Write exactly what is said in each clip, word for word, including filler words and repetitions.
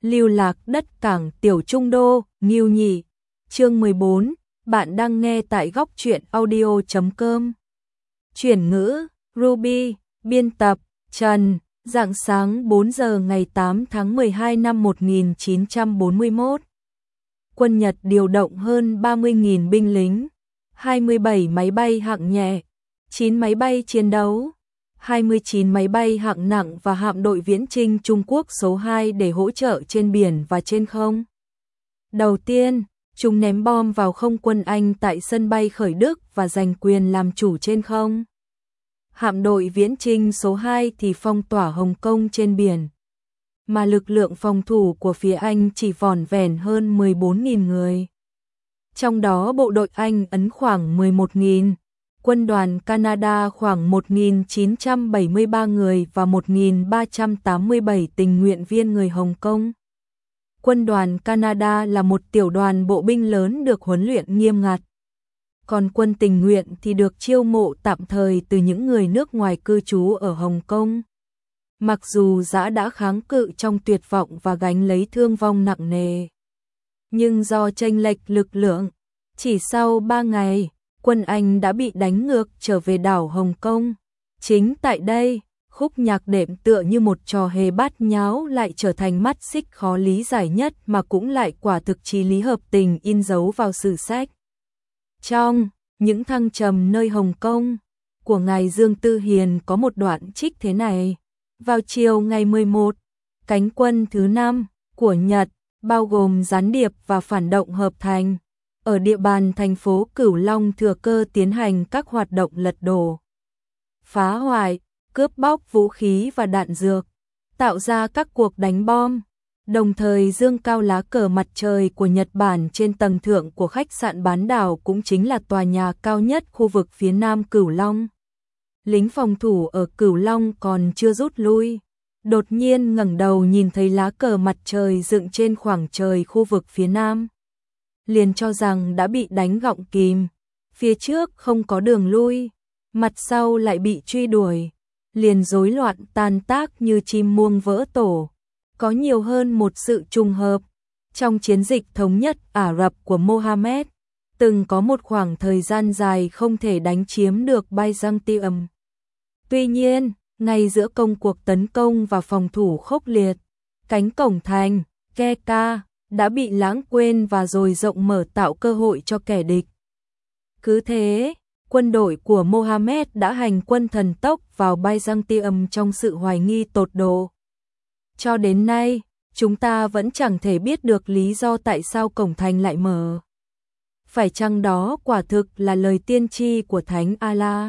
lưu lạc đất cảng tiểu trung đô, Ngưu Nhị. Chương mười bốn, bạn đang nghe tại góc truyện audio chấm com. Chuyển ngữ, Ruby, biên tập, Trần, rạng sáng bốn giờ ngày tám tháng mười hai năm một nghìn chín trăm bốn mươi mốt. Quân Nhật điều động hơn ba mươi nghìn binh lính, hai mươi bảy máy bay hạng nhẹ, chín máy bay chiến đấu, hai mươi chín máy bay hạng nặng và hạm đội viễn chinh Trung Quốc số hai để hỗ trợ trên biển và trên không. Đầu tiên, chúng ném bom vào không quân Anh tại sân bay Khởi Đức và giành quyền làm chủ trên không. Hạm đội viễn chinh số hai thì phong tỏa Hồng Kông trên biển, mà lực lượng phòng thủ của phía Anh chỉ vỏn vẹn hơn mười bốn nghìn người. Trong đó bộ đội Anh ấn khoảng mười một nghìn, quân đoàn Canada khoảng một nghìn chín trăm bảy mươi ba người và một nghìn ba trăm tám mươi bảy tình nguyện viên người Hồng Kông. Quân đoàn Canada là một tiểu đoàn bộ binh lớn được huấn luyện nghiêm ngặt. Còn quân tình nguyện thì được chiêu mộ tạm thời từ những người nước ngoài cư trú ở Hồng Kông. Mặc dù dã đã kháng cự trong tuyệt vọng và gánh lấy thương vong nặng nề, nhưng do chênh lệch lực lượng, chỉ sau ba ngày, quân Anh đã bị đánh ngược trở về đảo Hồng Kông. Chính tại đây, khúc nhạc đệm tựa như một trò hề bát nháo lại trở thành mắt xích khó lý giải nhất mà cũng lại quả thực chí lý hợp tình in dấu vào sử sách. Trong những thăng trầm nơi Hồng Kông của ngài Dương Tư Hiền có một đoạn trích thế này: vào chiều ngày mười một, cánh quân thứ năm của Nhật, bao gồm gián điệp và phản động hợp thành, ở địa bàn thành phố Cửu Long thừa cơ tiến hành các hoạt động lật đổ, phá hoại, cướp bóc vũ khí và đạn dược, tạo ra các cuộc đánh bom, đồng thời dương cao lá cờ mặt trời của Nhật Bản trên tầng thượng của khách sạn bán đảo, cũng chính là tòa nhà cao nhất khu vực phía nam Cửu Long. Lính phòng thủ ở Cửu Long còn chưa rút lui, đột nhiên ngẩng đầu nhìn thấy lá cờ mặt trời dựng trên khoảng trời khu vực phía nam, liền cho rằng đã bị đánh gọng kìm, phía trước không có đường lui, mặt sau lại bị truy đuổi, liền rối loạn tan tác như chim muông vỡ tổ. Có nhiều hơn một sự trùng hợp, trong chiến dịch thống nhất Ả Rập của Mohammed, từng có một khoảng thời gian dài không thể đánh chiếm được Byzantium. Tuy nhiên, ngay giữa công cuộc tấn công và phòng thủ khốc liệt, cánh cổng thành Keka đã bị lãng quên và rồi rộng mở tạo cơ hội cho kẻ địch. Cứ thế, quân đội của Mohammed đã hành quân thần tốc vào Byzantium trong sự hoài nghi tột độ. Cho đến nay, chúng ta vẫn chẳng thể biết được lý do tại sao cổng thành lại mở. Phải chăng đó quả thực là lời tiên tri của Thánh Allah?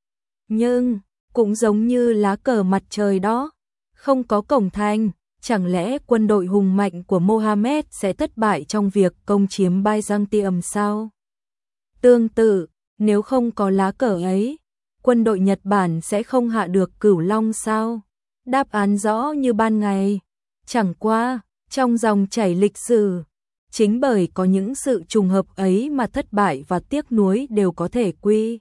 Nhưng, cũng giống như lá cờ mặt trời đó, không có cổng thành, chẳng lẽ quân đội hùng mạnh của Mohammed sẽ thất bại trong việc công chiếm Byzantium sao? Tương tự, nếu không có lá cờ ấy, quân đội Nhật Bản sẽ không hạ được Cửu Long sao? Đáp án rõ như ban ngày. Chẳng qua, trong dòng chảy lịch sử, chính bởi có những sự trùng hợp ấy mà thất bại và tiếc nuối đều có thể quy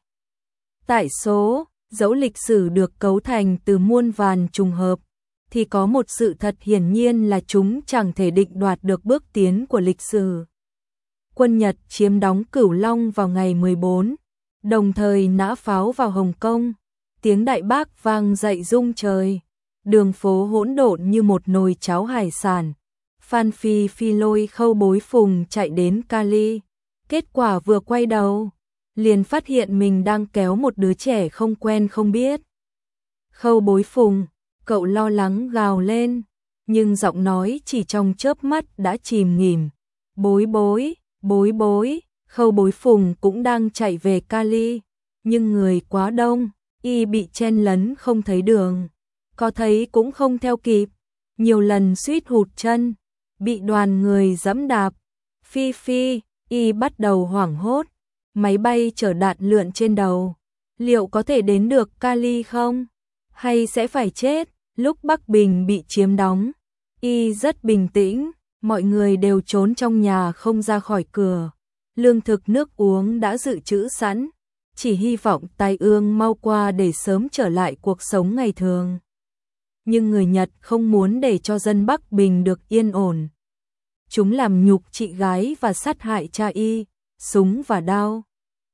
tại số. Dẫu lịch sử được cấu thành từ muôn vàn trùng hợp, thì có một sự thật hiển nhiên là chúng chẳng thể định đoạt được bước tiến của lịch sử. Quân Nhật chiếm đóng Cửu Long vào ngày mười bốn, đồng thời nã pháo vào Hồng Kông, tiếng đại bác vang dậy rung trời, đường phố hỗn độn như một nồi cháo hải sản. Phan Phi Phi lôi Khâu Bối Phùng chạy đến Cali, kết quả vừa quay đầu, liền phát hiện mình đang kéo một đứa trẻ không quen không biết. Khâu Bối Phùng, cậu lo lắng gào lên, nhưng giọng nói chỉ trong chớp mắt đã chìm nghỉm. Bối bối, bối bối, Khâu Bối Phùng cũng đang chạy về Cali, nhưng người quá đông, y bị chen lấn không thấy đường, có thấy cũng không theo kịp, nhiều lần suýt hụt chân, bị đoàn người giẫm đạp. Phi Phi, y bắt đầu hoảng hốt, máy bay chở đạn lượn trên đầu, liệu có thể đến được Cali không? Hay sẽ phải chết? Lúc Bắc Bình bị chiếm đóng, y rất bình tĩnh, mọi người đều trốn trong nhà không ra khỏi cửa, lương thực nước uống đã dự trữ sẵn, chỉ hy vọng tai ương mau qua để sớm trở lại cuộc sống ngày thường. nhưng người Nhật không muốn để cho dân Bắc Bình được yên ổn. Chúng làm nhục chị gái và sát hại cha y, súng và đao.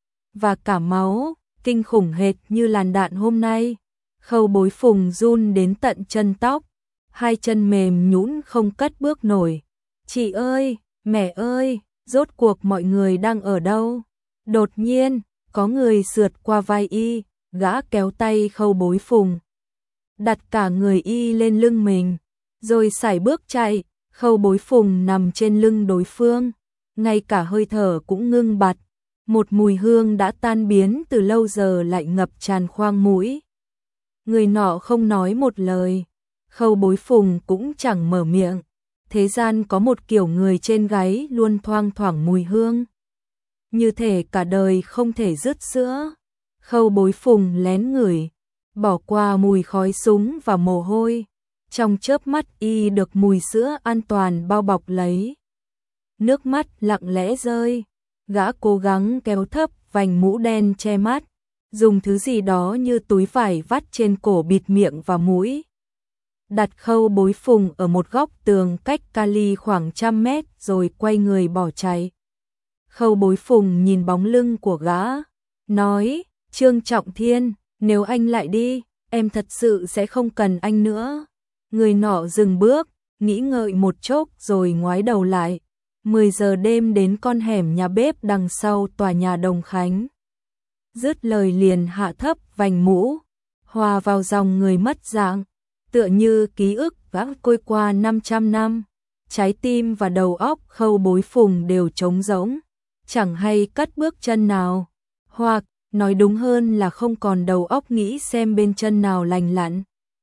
Và cả máu, kinh khủng hệt như làn đạn hôm nay. Khâu Bối Phùng run đến tận chân tóc, hai chân mềm nhũn không cất bước nổi. Chị ơi, mẹ ơi, rốt cuộc mọi người đang ở đâu? Đột nhiên, có người sượt qua vai y, gã kéo tay Khâu Bối Phùng, đặt cả người y lên lưng mình, rồi sải bước chạy. Khâu Bối Phùng nằm trên lưng đối phương, ngay cả hơi thở cũng ngưng bặt. Một mùi hương đã tan biến từ lâu giờ lại ngập tràn khoang mũi. Người nọ không nói một lời, Khâu Bối Phùng cũng chẳng mở miệng. Thế gian có một kiểu người trên gáy luôn thoang thoảng mùi hương, như thể cả đời không thể dứt sữa. Khâu Bối Phùng lén ngửi, bỏ qua mùi khói súng và mồ hôi. Trong chớp mắt y được mùi sữa an toàn bao bọc lấy. Nước mắt lặng lẽ rơi, gã cố gắng kéo thấp vành mũ đen che mắt, dùng thứ gì đó như túi vải vắt trên cổ bịt miệng và mũi. Đặt Khâu Bối Phùng ở một góc tường cách Cali khoảng trăm mét rồi quay người bỏ chạy. Khâu Bối Phùng nhìn bóng lưng của gã, nói, Trương Trọng Thiên, nếu anh lại đi, em thật sự sẽ không cần anh nữa. Người nọ dừng bước, nghĩ ngợi một chốc rồi ngoái đầu lại. mười giờ đêm đến con hẻm nhà bếp đằng sau tòa nhà Đồng Khánh. Dứt lời liền hạ thấp vành mũ, hòa vào dòng người mất dạng, tựa như ký ức gã trôi qua năm trăm năm. Trái tim và đầu óc Khâu Bối Phùng đều trống rỗng, chẳng hay cất bước chân nào, hoặc nói đúng hơn là không còn đầu óc nghĩ xem bên chân nào lành lặn.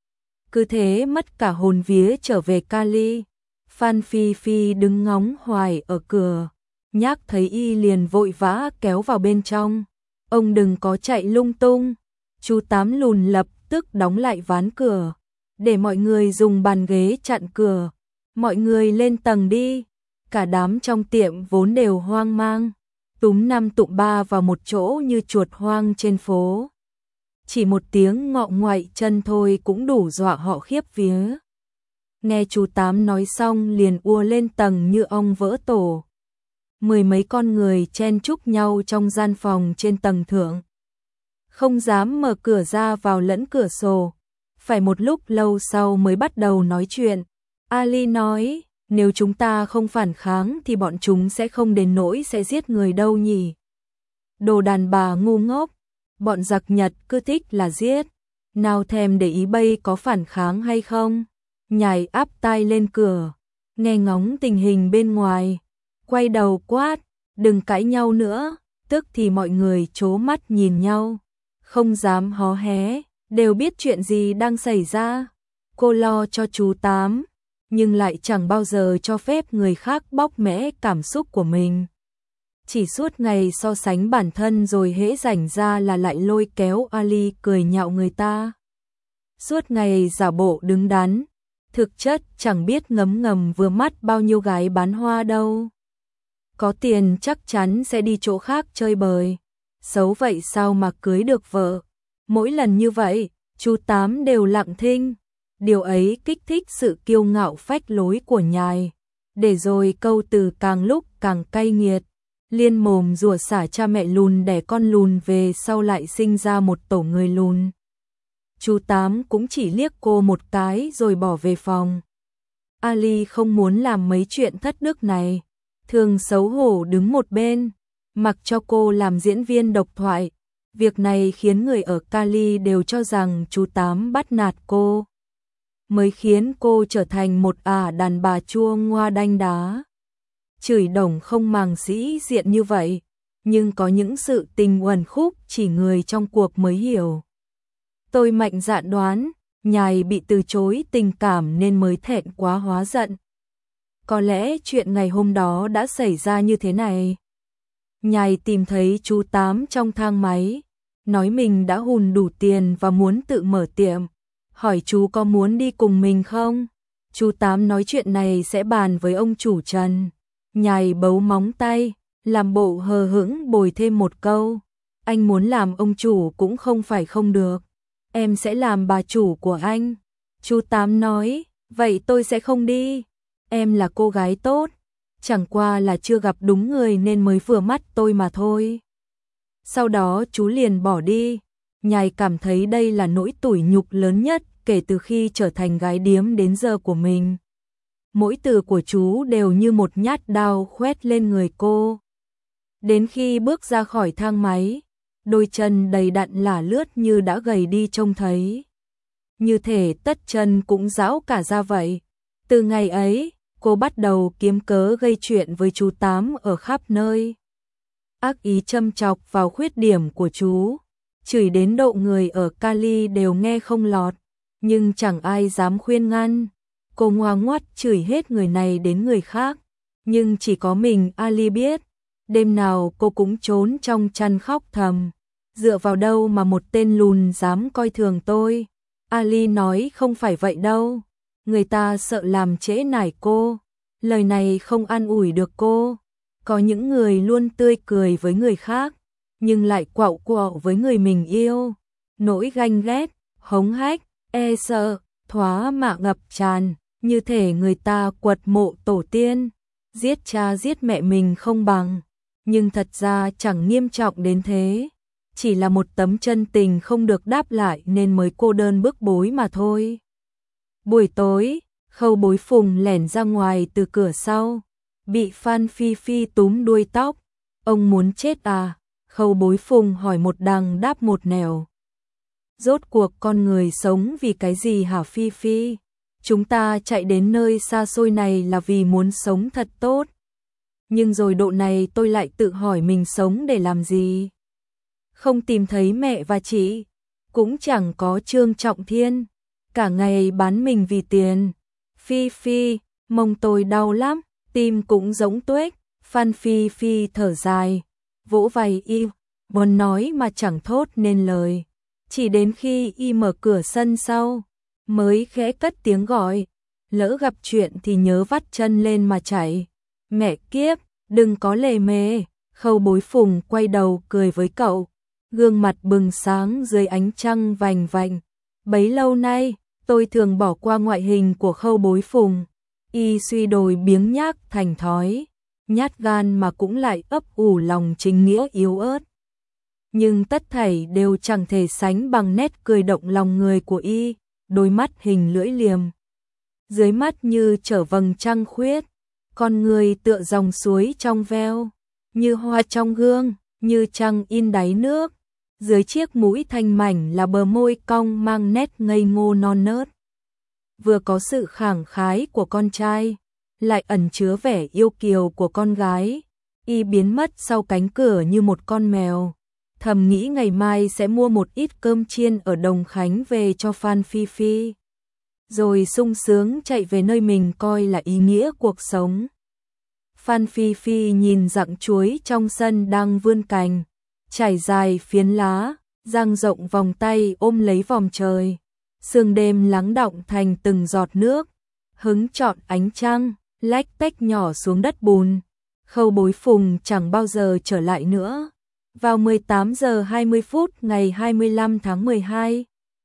Cứ thế mất cả hồn vía trở về Cali. Phan Phi Phi đứng ngóng hoài ở cửa, Nhác thấy y liền vội vã kéo vào bên trong. Ông đừng có chạy lung tung. Chú Tám lùn lập tức đóng lại ván cửa, để mọi người dùng bàn ghế chặn cửa. Mọi người lên tầng đi. Cả đám trong tiệm vốn đều hoang mang, túm năm tụm ba vào một chỗ như chuột hoang trên phố. Chỉ một tiếng ngọ ngoại chân thôi cũng đủ dọa họ khiếp vía. Nghe chú Tám nói xong liền ùa lên tầng như ong vỡ tổ. Mười mấy con người chen chúc nhau trong gian phòng trên tầng thượng, không dám mở cửa ra vào lẫn cửa sổ. Phải một lúc lâu sau mới bắt đầu nói chuyện. Ali nói, nếu chúng ta không phản kháng thì bọn chúng sẽ không đến nỗi sẽ giết người đâu nhỉ. Đồ đàn bà ngu ngốc, bọn giặc Nhật cứ thích là giết, nào thèm để ý bây có phản kháng hay không. Nhài áp tai lên cửa, nghe ngóng tình hình bên ngoài, quay đầu quát, đừng cãi nhau nữa. Tức thì mọi người trố mắt nhìn nhau, không dám hó hé, đều biết chuyện gì đang xảy ra. Cô lo cho chú Tám, nhưng lại chẳng bao giờ cho phép người khác bóc mẽ cảm xúc của mình. Chỉ suốt ngày so sánh bản thân rồi hễ rảnh ra là lại lôi kéo Ali cười nhạo người ta. Suốt ngày giả bộ đứng đắn, thực chất chẳng biết ngấm ngầm vừa mắt bao nhiêu gái bán hoa đâu. Có tiền chắc chắn sẽ đi chỗ khác chơi bời, xấu vậy sao mà cưới được vợ. Mỗi lần như vậy, chú Tám đều lặng thinh. Điều ấy kích thích sự kiêu ngạo phách lối của Nhài, để rồi câu từ càng lúc càng cay nghiệt, liên mồm rủa xả cha mẹ lùn đẻ con lùn về sau lại sinh ra một tổ người lùn. Chú Tám cũng chỉ liếc cô một cái rồi bỏ về phòng. Ali không muốn làm mấy chuyện thất đức này, thường xấu hổ đứng một bên, mặc cho cô làm diễn viên độc thoại. Việc này khiến người ở Cali đều cho rằng chú Tám bắt nạt cô, mới khiến cô trở thành một ả đàn bà chua ngoa đanh đá. Chửi đồng không màng sĩ diện như vậy, nhưng có những sự tình uẩn khúc chỉ người trong cuộc mới hiểu. Tôi mạnh dạn đoán, Nhài bị từ chối tình cảm nên mới thẹn quá hóa giận. Có lẽ chuyện ngày hôm đó đã xảy ra như thế này. Nhài tìm thấy chú Tám trong thang máy, nói mình đã hùn đủ tiền và muốn tự mở tiệm, hỏi chú có muốn đi cùng mình không. Chú Tám nói chuyện này sẽ bàn với ông chủ Trần. Nhài bấu móng tay, làm bộ hờ hững bồi thêm một câu, anh muốn làm ông chủ cũng không phải không được, em sẽ làm bà chủ của anh. Chú Tám nói, vậy tôi sẽ không đi. Em là cô gái tốt, chẳng qua là chưa gặp đúng người nên mới vừa mắt tôi mà thôi. Sau đó chú liền bỏ đi. Nhài cảm thấy đây là nỗi tủi nhục lớn nhất kể từ khi trở thành gái điếm đến giờ của mình. Mỗi từ của chú đều như một nhát đao khoét lên người cô. Đến khi bước ra khỏi thang máy, đôi chân đầy đặn lả lướt như đã gầy đi trông thấy. Như thể tất chân cũng rão cả ra vậy. Từ ngày ấy, cô bắt đầu kiếm cớ gây chuyện với chú Tám ở khắp nơi. Ác ý châm chọc vào khuyết điểm của chú, chửi đến độ người ở Cali đều nghe không lọt, nhưng chẳng ai dám khuyên ngăn. Cô ngoa ngoắt chửi hết người này đến người khác, nhưng chỉ có mình Ali biết. Đêm nào cô cũng trốn trong chăn khóc thầm. Dựa vào đâu mà một tên lùn dám coi thường tôi? Ali nói không phải vậy đâu. Người ta sợ làm trễ nải cô. Lời này không an ủi được cô. Có những người luôn tươi cười với người khác, nhưng lại quạo quọ với người mình yêu. Nỗi ganh ghét, hống hách, e sợ, thoá mạ ngập tràn, như thể người ta quật mộ tổ tiên, giết cha giết mẹ mình không bằng. Nhưng thật ra chẳng nghiêm trọng đến thế, chỉ là một tấm chân tình không được đáp lại nên mới cô đơn bức bối mà thôi. Buổi tối, Khâu Bối Phùng lẻn ra ngoài từ cửa sau, bị Phan Phi Phi túm đuôi tóc. Ông muốn chết à? Khâu Bối Phùng hỏi một đằng đáp một nẻo. Rốt cuộc con người sống vì cái gì hả Phi Phi? Chúng ta chạy đến nơi xa xôi này là vì muốn sống thật tốt. Nhưng rồi độ này tôi lại tự hỏi mình sống để làm gì? Không tìm thấy mẹ và chị, cũng chẳng có Trương Trọng Thiên, cả ngày bán mình vì tiền. Phi Phi, mông tôi đau lắm, tim cũng giống tuếch. Phan Phi Phi thở dài, vỗ vai y, muốn nói mà chẳng thốt nên lời. Chỉ đến khi y mở cửa sân sau, mới khẽ cất tiếng gọi. Lỡ gặp chuyện thì nhớ vắt chân lên mà chạy. Mẹ kiếp, đừng có lề mề. Khâu Bối Phùng quay đầu cười với cậu, gương mặt bừng sáng dưới ánh trăng vành vạnh. Bấy lâu nay, tôi thường bỏ qua ngoại hình của Khâu Bối Phùng. Y suy đồi biếng nhác thành thói, nhát gan mà cũng lại ấp ủ lòng chính nghĩa yếu ớt. Nhưng tất thảy đều chẳng thể sánh bằng nét cười động lòng người của y, đôi mắt hình lưỡi liềm. Dưới mắt như trở vầng trăng khuyết, con người tựa dòng suối trong veo, như hoa trong gương, như trăng in đáy nước. Dưới chiếc mũi thanh mảnh là bờ môi cong mang nét ngây ngô non nớt. Vừa có sự khẳng khái của con trai, lại ẩn chứa vẻ yêu kiều của con gái. Y biến mất sau cánh cửa như một con mèo. Thầm nghĩ ngày mai sẽ mua một ít cơm chiên ở Đồng Khánh về cho Phan Phi Phi, rồi sung sướng chạy về nơi mình coi là ý nghĩa cuộc sống. Phan Phi Phi nhìn rặng chuối trong sân đang vươn cành, trải dài phiến lá, dang rộng vòng tay ôm lấy vòm trời. Sương đêm lắng đọng thành từng giọt nước, hứng trọn ánh trăng, lách tách nhỏ xuống đất bùn. Khâu Bối Phùng chẳng bao giờ trở lại nữa. Vào mười tám giờ hai mươi phút ngày hai mươi lăm tháng mười hai,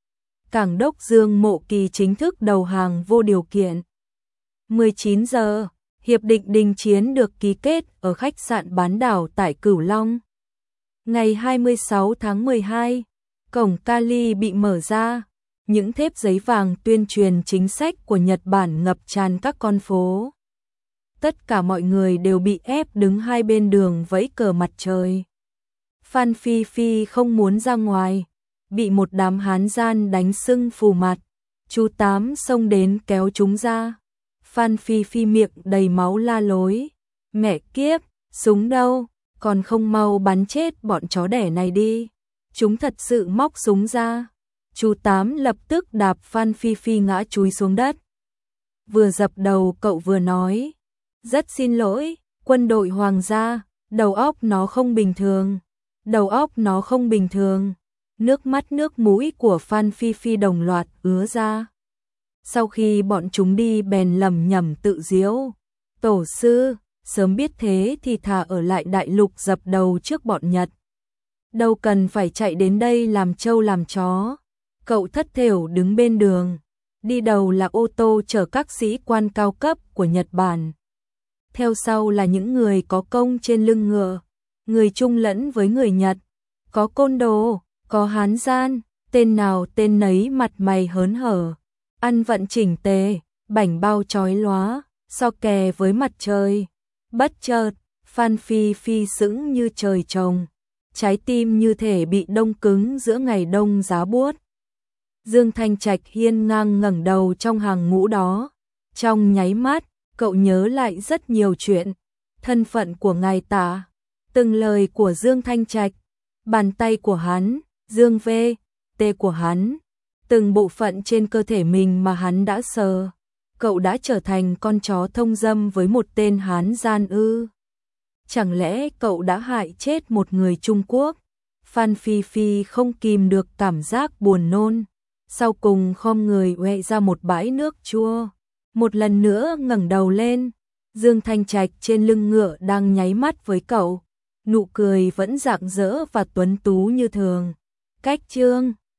Cảng Đốc Dương Mộ Kỳ chính thức đầu hàng vô điều kiện. mười chín giờ, hiệp định đình chiến được ký kết ở khách sạn bán đảo tại Cửu Long. Ngày hai mươi sáu tháng mười hai, cổng Cali bị mở ra, những thép giấy vàng tuyên truyền chính sách của Nhật Bản ngập tràn các con phố. Tất cả mọi người đều bị ép đứng hai bên đường vẫy cờ mặt trời. Phan Phi Phi không muốn ra ngoài, bị một đám hán gian đánh sưng phù mặt. Chú Tám xông đến kéo chúng ra. Phan Phi Phi miệng đầy máu la lối. Mẹ kiếp, súng đâu, còn không mau bắn chết bọn chó đẻ này đi. Chúng thật sự móc súng ra. Chú Tám lập tức đạp Phan Phi Phi ngã chúi xuống đất. Vừa dập đầu cậu vừa nói, rất xin lỗi, quân đội hoàng gia, đầu óc nó không bình thường. Đầu óc nó không bình thường. Nước mắt nước mũi của Phan Phi Phi đồng loạt ứa ra. Sau khi bọn chúng đi bèn lẩm nhẩm tự giễu, tổ sư, sớm biết thế thì thà ở lại đại lục dập đầu trước bọn Nhật. Đâu cần phải chạy đến đây làm trâu làm chó. Cậu thất thểu đứng bên đường, đi đầu là ô tô chở các sĩ quan cao cấp của Nhật Bản. Theo sau là những người có công trên lưng ngựa, người Trung lẫn với người Nhật, có côn đồ, có hán gian, tên nào tên nấy mặt mày hớn hở, ăn vận chỉnh tề, bảnh bao chói lóa, so kè với mặt trời. Bất chợt, Phan Phi Phi sững như trời trồng, trái tim như thể bị đông cứng giữa ngày đông giá buốt. Dương Thanh Trạch hiên ngang ngẩng đầu trong hàng ngũ đó, trong nháy mắt, cậu nhớ lại rất nhiều chuyện, thân phận của ngài Tả, từng lời của Dương Thanh Trạch, bàn tay của hắn, Dương V, T của hắn, từng bộ phận trên cơ thể mình mà hắn đã sờ. Cậu đã trở thành con chó thông dâm với một tên hán gian ư? Chẳng lẽ cậu đã hại chết một người Trung Quốc? Phan Phi Phi không kìm được cảm giác buồn nôn, sau cùng khom người uệ ra một bãi nước chua. Một lần nữa ngẩng đầu lên, Dương Thanh Trạch trên lưng ngựa đang nháy mắt với cậu, nụ cười vẫn rạng rỡ và tuấn tú như thường. Cách chương